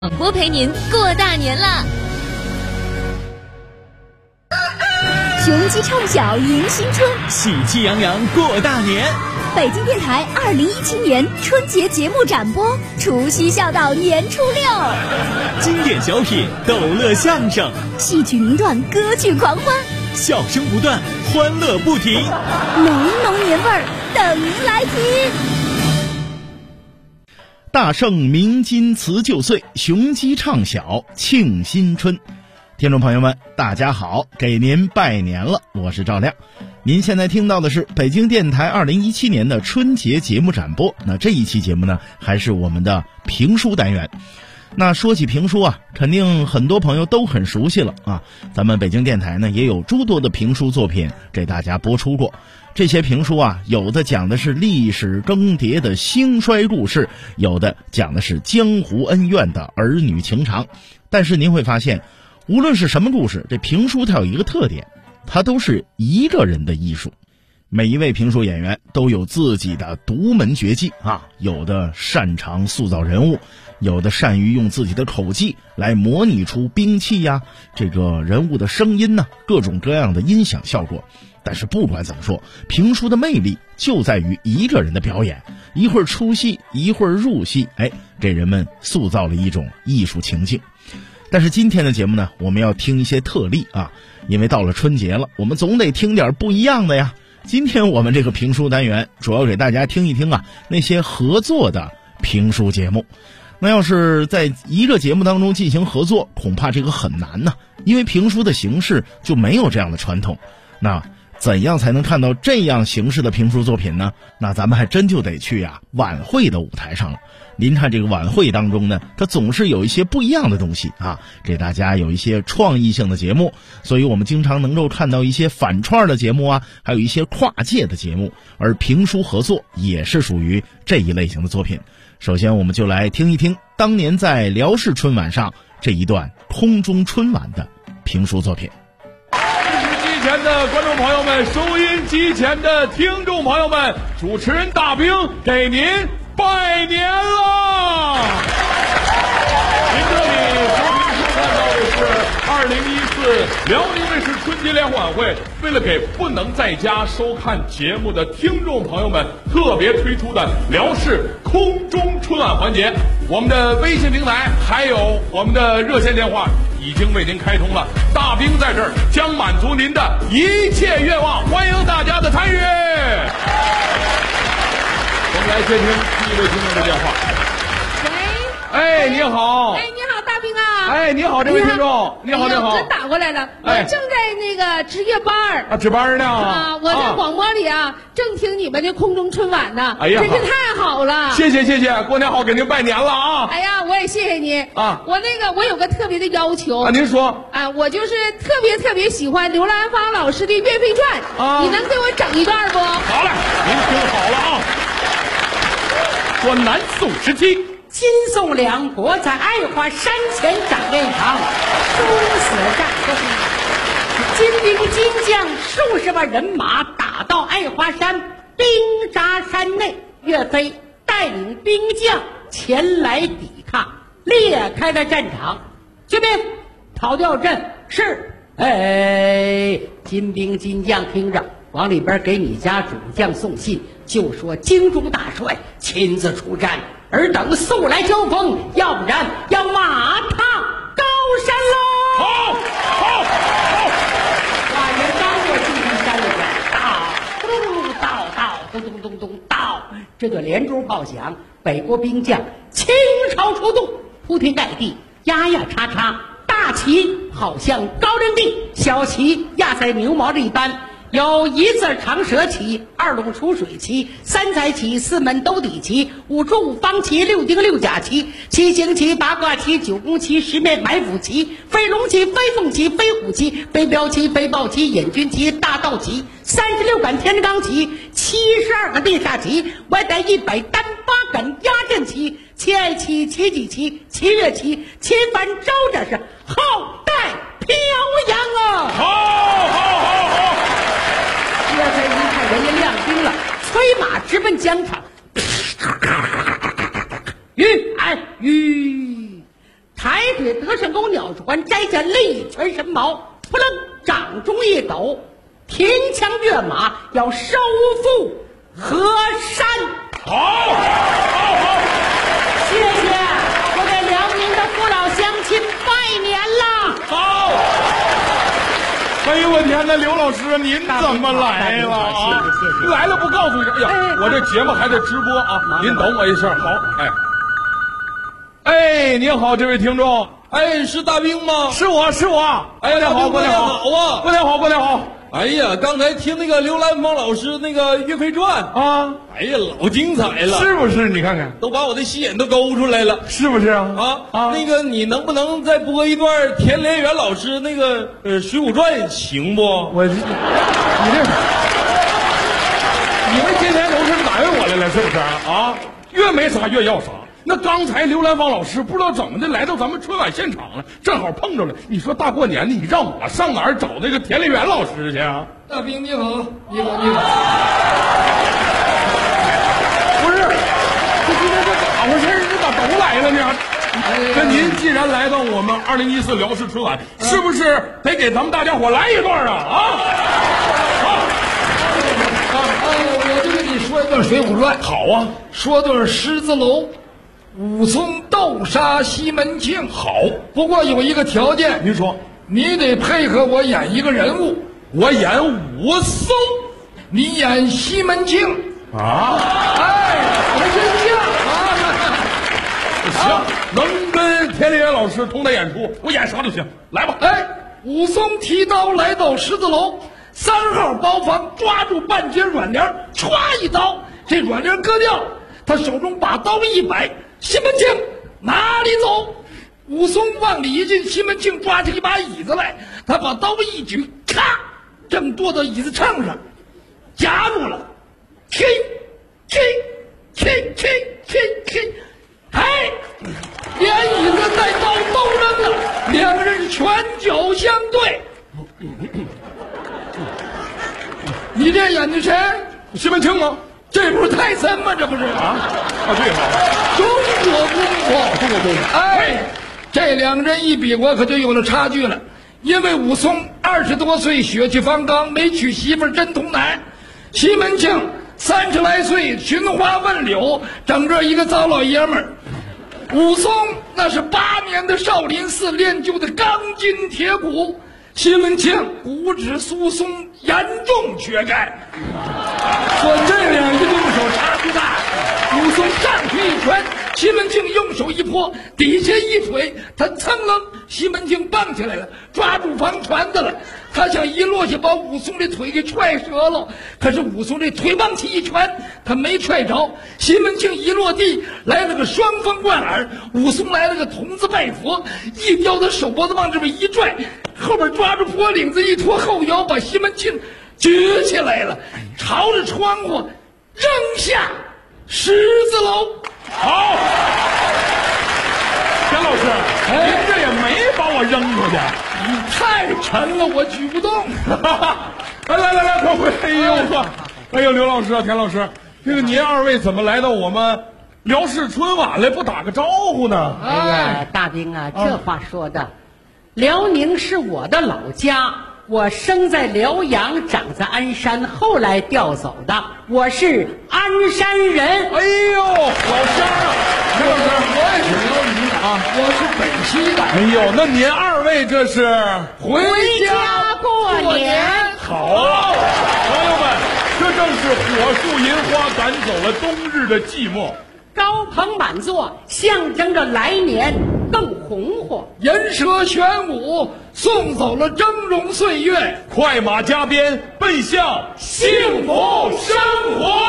广播陪您过大年啦！ 雄鸡唱晓迎新春， 喜气洋洋过大年。 北京电台2017年春节节目展播，除夕笑到年初六。 经典小品、逗乐相声、 戏曲名段、歌剧狂欢， 笑声不断，欢乐不停， 浓浓年味儿等您来听。 大圣鸣金辞旧岁，雄鸡唱晓庆新春。听众朋友们，大家好，给您拜年了，我是赵亮。您现在听到的是北京电台2017年的春节节目展播。那这一期节目呢，还是我们的评书单元。那说起评书啊，肯定很多朋友都很熟悉了啊。咱们北京电台呢，也有诸多的评书作品给大家播出过。这些评书啊，有的讲的是历史更迭的兴衰故事，有的讲的是江湖恩怨的儿女情长。但是您会发现，无论是什么故事，这评书它有一个特点，它都是一个人的艺术。每一位评书演员都有自己的独门绝技啊，有的擅长塑造人物，有的善于用自己的口技来模拟出兵器呀，这个人物的声音呢，各种各样的音响效果。但是不管怎么说，评书的魅力就在于一个人的表演，一会儿出戏，一会儿入戏，给人们塑造了一种艺术情境。但是今天的节目呢，我们要听一些特例啊，因为到了春节了，我们总得听点不一样的呀。今天我们这个评书单元主要给大家听一听啊，那些合作的评书节目。那要是在一个节目当中进行合作，恐怕这个很难呢，因为评书的形式就没有这样的传统。那怎样才能看到这样形式的评书作品呢？那咱们还真就得去晚会的舞台上了。您看这个晚会当中呢，它总是有一些不一样的东西啊，给大家有一些创意性的节目，所以我们经常能够看到一些反串的节目啊，还有一些跨界的节目，而评书合作也是属于这一类型的作品。首先我们就来听一听当年在辽视春晚上这一段空中春晚的评书作品。 机前的观众朋友们，收音机前的听众朋友们，主持人大兵给您拜年了！您这里收看到的是2014辽宁卫视春节联欢晚会，为了给不能在家收看节目的听众朋友们特别推出的辽视空中春晚环节，我们的微信平台还有我们的热线电话已经为您开通了，大兵在这儿将满足您的一切愿望，欢迎大家的参与。我们来接听第一位听众的电话。喂，你好。 你好，大兵啊。 你好，这位听众。你好，你好。 真打过来了，我正在那个值夜班值班呢我在广播里正听你们的空中春晚呢。 哎呀， 真是太好了。 谢谢，过年好，给您拜年了啊。 哎呀，我也谢谢你啊。 我有个特别的要求您说。 我就是特别喜欢刘兰芳老师的岳飞传你能给我整一段不？ 好嘞，您听好了啊。说南宋时期， 金宋两国在爱华山前展了一场殊死战争，金兵金将数十万人马打到爱华山，兵扎山内。岳飞带领兵将前来抵抗，裂开了战场。军兵讨调阵。是。金兵金将听着，往里边给你家主将送信，就说京中大帅亲自出战，尔等速来交锋，要不然要马踏高山喽！ 好。 话言刚过金山山里边，到，咚咚咚到，这个连珠炮响，北国兵将倾巢出动，铺天盖地，压叉，大旗好像高粱地，小旗压在牛毛这一般。有一字长蛇旗、二龙出水旗、三彩旗、四门兜底旗、五柱五方旗、六丁六甲旗、七星旗、八卦旗、九宫旗、十面埋伏旗、飞龙旗、飞凤旗、飞虎旗、飞镖旗、飞豹旗、引军旗、大道旗、36杆天罡旗、72个地下旗，外带100单8杆压阵旗、七爱旗、七戟旗、七月旗，旗帆招着是后代飘扬啊！ 好。 岳飞一看人家亮兵了，催马直奔疆场。 抬腿得胜沟鸟船，摘下利泉神矛，扑棱掌中一抖，停枪跃马，要收复河山。 好， 谢谢，我给辽宁的父老乡亲拜年啦！ 好。哎呦我天哪，刘老师您怎么来了啊？ 谢谢来了不告诉你？哎呀，我这节目还得直播啊！您等我一下，好，哎，您好，这位听众， 哎，是大兵吗？ 是我。 哎， 过年好， 过年好啊！ 过年好。 哎呀，刚才听那个刘兰芳老师那个岳飞传啊， 哎呀，老精彩了， 是不是？你看看， 都把我的心眼都勾出来了， 是不是啊？ 那个你能不能再播一段田连元老师那个水浒传行不？ 你们今天都是难为我来了，是不是啊？越没啥越要啥。那刚才刘兰芳老师不知道怎么的来到咱们春晚现场了，正好碰着了。你说大过年的，你让我上哪儿找那个田连元老师去啊？ 大兵你好， 不是，这今天这咋回事？这咋都来了呢？那您既然来到我们2014辽视春晚，是不是得给咱们大家伙来一段啊？ 我就跟你说一段《水浒传》。 好啊， 说段狮子楼。武松斗杀西门庆， 好， 不过有一个条件， 您说， 你得配合我演一个人物， 我演武松， 你演西门庆啊， 哎，我真像啊，行，能跟田连元老师同台演出，我演啥都行，来吧， 哎，武松提刀来到狮子楼3号包房，抓住半截软帘，歘一刀，这软帘割掉，他手中把刀一摆。西门庆哪里走？武松往里一进，西门庆抓起一把椅子来，他把刀一举，咔，正坐到椅子秤上，夹住了，嘿，哎，连椅子带刀都扔了，两个人拳脚相对。你这演的谁？ 西门庆吗？ 这不是泰森吗？这不是啊？对哈， 中国功夫，哎，这两个人一比划，可就有了差距了。因为武松20多岁，血气方刚，没娶媳妇真童男；西门庆30来岁，寻花问柳，整个一个糟老爷们儿。武松那是8年的少林寺练就的钢筋铁骨，西门庆骨质疏松，严重缺钙。说这两个用手差距大，武松上去一拳，西门庆用手一泼，底下一腿，他噌楞，西门庆蹦起来了，抓住房船子了。他想一落下把武松这腿给踹折了，可是武松这腿往起一拳，他没踹着。西门庆一落地，来了个双风贯耳，武松来了个童子拜佛，一叼他手脖子往这边一拽，后边抓住脖领子一拖后腰，把西门庆举起来了，朝着窗户扔下狮子楼。 好，田老师，您这也没把我扔出去， 你太沉了，我举不动。 来，快回！哎呦，刘老师啊，田老师，这个您2位怎么来到我们辽视春晚来，不打个招呼呢？ 哎呀，大兵啊，这话说的，辽宁是我的老家。我生在辽阳，长在鞍山，后来调走的。我是鞍山人。 哎呦，老乡啊！田老师， 我也是辽宁的啊，我是北溪的。 哎呦，那您2位这是回家过年。 好啊，朋友们，这正是火树银花赶走了冬日的寂寞。 高朋满座，象征着来年更红火； 银蛇玄武，送走了峥嵘岁月； 快马加鞭，奔向幸福生活。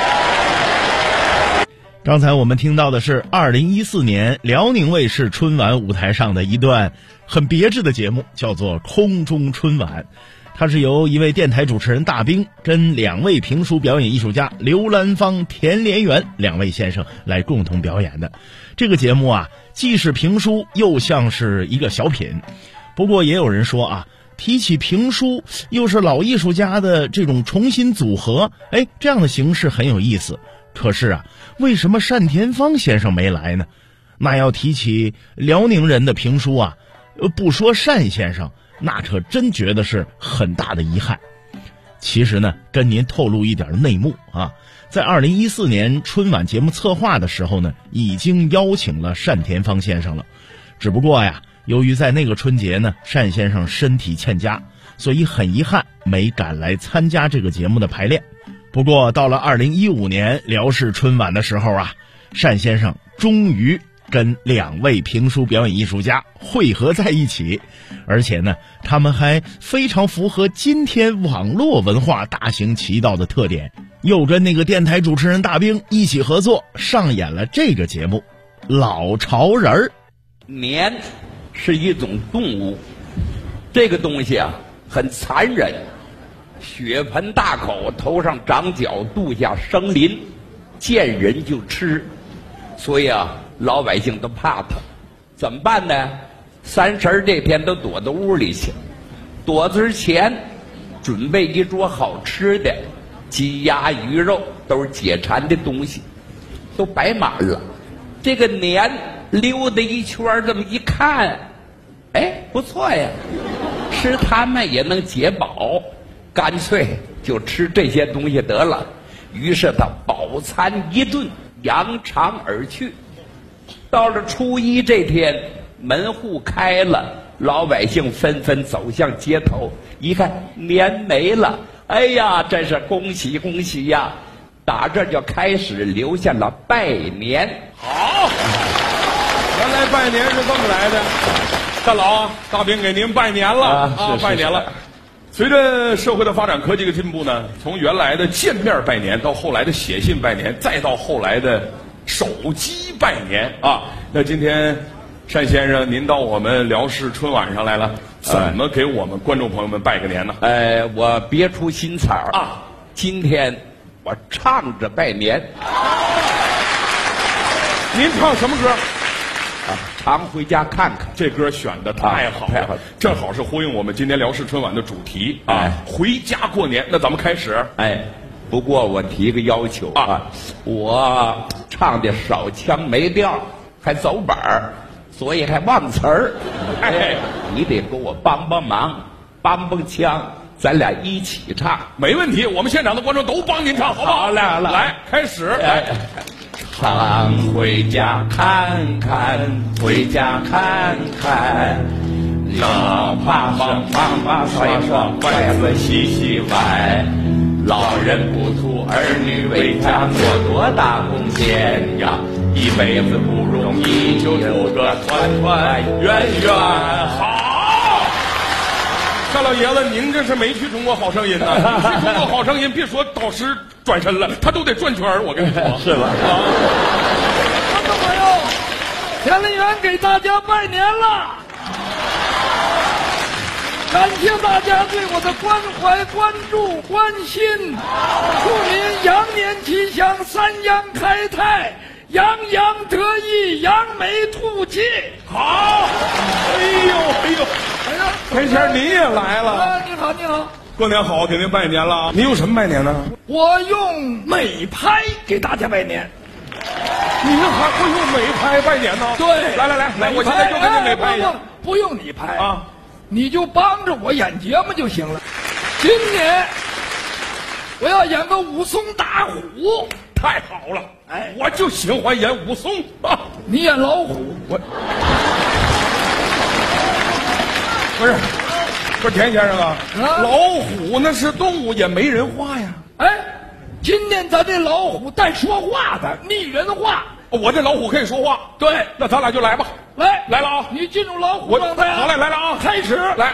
刚才我们听到的是2014年辽宁卫视春晚舞台上的一段很别致的节目，叫做《空中春晚》。它是由一位电台主持人大兵跟2位评书表演艺术家刘兰芳、田连元2位先生来共同表演的。这个节目啊，既是评书又像是一个小品。不过也有人说啊，提起评书又是老艺术家的这种重新组合，这样的形式很有意思。可是啊，为什么单田芳先生没来呢？ 那要提起辽宁人的评书啊，不说单先生，那可真觉得是很大的遗憾。其实呢，跟您透露一点内幕啊，在2014年春晚节目策划的时候呢，已经邀请了单田芳先生了。只不过呀，由于在那个春节呢，单先生身体欠佳，所以很遗憾没赶来参加这个节目的排练。不过到了2015年辽视春晚的时候啊，单先生终于跟2位评书表演艺术家汇合在一起，而且呢，他们还非常符合今天网络文化大行其道的特点，又跟那个电台主持人大兵一起合作，上演了这个节目《老潮人儿》。 年是一种动物，这个东西啊很残忍，血盆大口，头上长角，肚下生鳞，见人就吃，所以啊老百姓都怕它。怎么办呢？30这天都躲到屋里去，躲之前准备一桌好吃的，鸡鸭鱼肉都是解馋的东西，都摆满了。这个年溜达一圈，这么一看，哎，不错呀，吃它们也能解饱，干脆就吃这些东西得了。于是他饱餐一顿，扬长而去。到了初一这天，门户开了，老百姓纷纷走向街头，一看年没了，哎呀，真是恭喜恭喜呀！打这就开始留下了拜年。 好，原来拜年是这么来的。大佬，大兵给您拜年了拜年了。随着社会的发展，科技的进步呢，从原来的见面拜年，到后来的写信拜年，再到后来的手机拜年啊。那今天单先生您到我们辽视春晚上来了，怎么给我们观众朋友们拜个年呢？ 我别出心裁啊，今天我唱着拜年。 您唱什么歌？ 常回家看看。 这歌选的太好了，太好了，正好是呼应我们今天辽视春晚的主题啊，回家过年。那咱们开始。 不过我提个要求啊，我唱的少腔没调，还走板儿，所以还忘词儿。你得给我帮帮忙，帮帮腔，咱俩一起唱。 没问题，我们现场的观众都帮您唱，好不好？来，开始。来。 常回家看看，回家看看，老爸爸妈妈甩甩筷子洗洗碗，老人不图儿女为家做多大贡献呀，一辈子不容易，就图个团团圆圆。 好，单老爷子，您这是没去中国好声音呢？你去中国好声音，别说导师转身了，他都得转圈儿，我跟你说。 是吧？ 观众朋友，田丽媛给大家拜年了，感谢大家对我的关怀、关注、关心，祝您羊年吉祥，三羊开泰，洋洋得意，扬眉吐气。 好，哎呦，田先生您也来了。 你好，你好。 过年好，给您拜年了。您用什么拜年呢？ 我用美拍给大家拜年。 您还会用美拍拜年呢？ 对， 来，我现在就给你美拍一下。 不用你拍啊， 你就帮着我演节目就行了。今年我要演个武松打虎。 太好了，我就喜欢演武松啊。 你演老虎， 不是田先生啊，老虎那是动物，也没人画呀。 今天咱这老虎带说话的，拟人化。 我这老虎可以说话。 对， 那咱俩就来吧。来了啊！ 你进入老虎状态啊！ 好嘞，来了啊！ 开始， 来。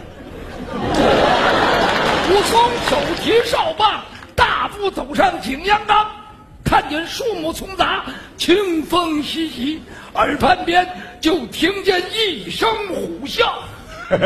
武松手提哨棒，大步走上景阳冈，看见树木丛杂，清风习习，耳畔边就听见一声虎啸。得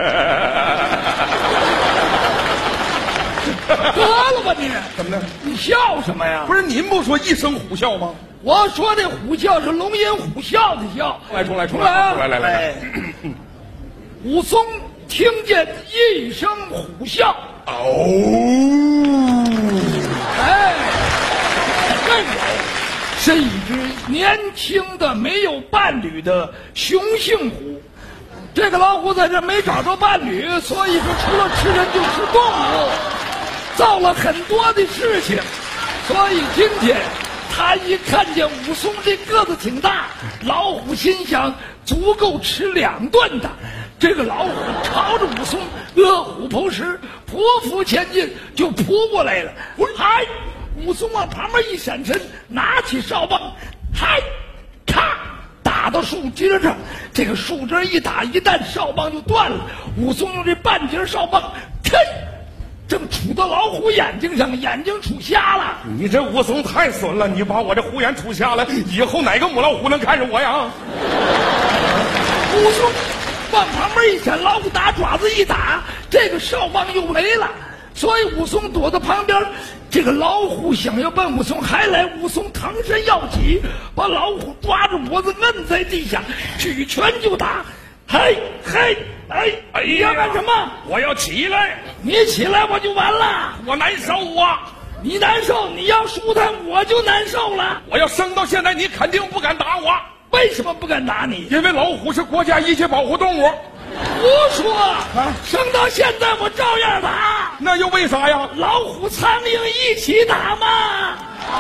了吧你！ 怎么的？ 你笑什么呀？ 不是您不说一声虎啸吗？ 我说这虎啸是龙吟虎啸的啸。 重来！ 武松听见一声虎啸， 哦， 任由是一只年轻的没有伴侣的雄性虎。这个老虎在这没找着伴侣，所以说除了吃人就吃动物，造了很多的事情。所以今天他一看见武松这个子挺大，老虎心想足够吃2顿的。这个老虎朝着武松饿虎扑食，匍匐前进，就扑过来了。嗨，武松往旁边一闪身，拿起哨棒，嗨，咔，打到树枝上。这个树枝一打，一旦哨棒就断了。武松用这半截哨棒，吭，正杵到老虎眼睛上，眼睛杵瞎了。 你这武松太损了，你把我这虎眼杵瞎了，以后哪个母老虎能看着我呀？ 武松往旁边一闪，老虎打爪子一打，这个哨棒又没了。所以武松躲到旁边，这个老虎想要奔武松还来，武松腾身要起，把老虎抓住脖子摁在地下，举拳就打。嘿嘿，哎呀，干什么？ 我要起来！ 你起来我就完了， 我难受啊！ 你难受，你要输他我就难受了。 我要生到现在，你肯定不敢打我。 为什么不敢打你？ 因为老虎是国家一级保护动物。 胡说！生到现在我照样打。 那又为啥呀？ 老虎苍蝇一起打嘛。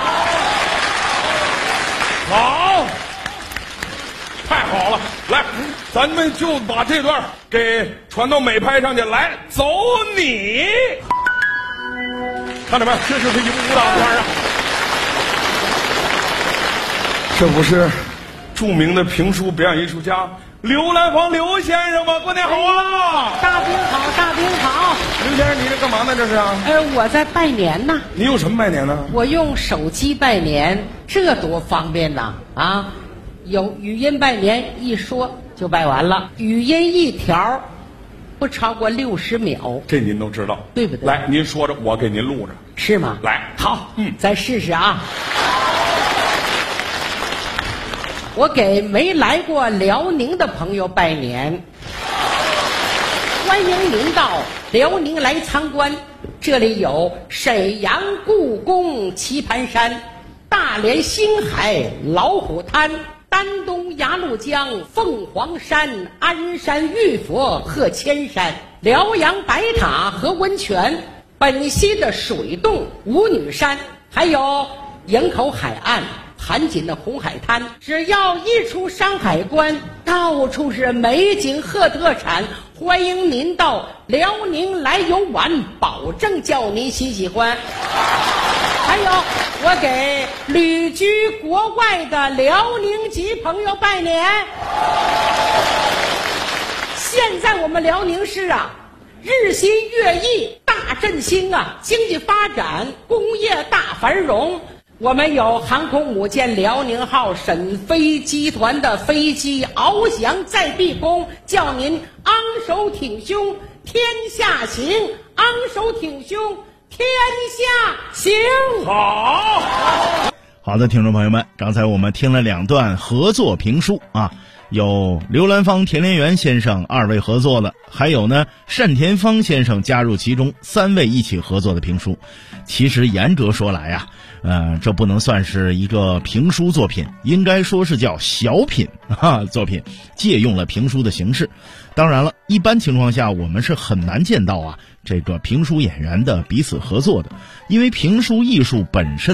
好，太好了！来，咱们就把这段给传到美拍上去。来，走你！看到没？这就是一个武打片啊！这不是著名的评书表演艺术家刘兰芳刘先生吗？过年好啊！ 大兵好，大兵好。 刘先生，你这干嘛呢？这是啊？ 我在拜年呢。 你用什么拜年呢？ 我用手机拜年，这多方便呐！啊，有语音拜年，一说就拜完了。语音一条不超过60秒， 这您都知道， 对不对？ 来，您说着，我给您录着。 是吗？ 来， 好，再试试啊。我给没来过辽宁的朋友拜年，欢迎您到辽宁来参观，这里有沈阳故宫棋盘山、大连星海老虎滩、丹东鸭绿江凤凰山、鞍山玉佛鹤千山、辽阳白塔和温泉、本溪的水洞舞女山，还有营口海岸盘锦的红海滩。只要一出山海关，到处是美景和特产，欢迎您到辽宁来游玩，保证叫您喜欢。还有，我给旅居国外的辽宁籍朋友拜年。现在我们辽宁市啊，日新月异，大振兴啊，经济发展，工业大繁荣。我们有航空母舰辽宁号沈飞集团的飞机翱翔在碧空，叫您昂首挺胸天下行，昂首挺胸天下行。 好的，听众朋友们，刚才我们听了2段合作评书啊，有刘兰芳、田连元先生2位合作的，还有呢单田芳先生加入其中，3位一起合作的评书。其实严格说来啊，这不能算是一个评书作品，应该说是叫小品作品，借用了评书的形式。当然了，一般情况下我们是很难见到这个评书演员的彼此合作的，因为评书艺术本身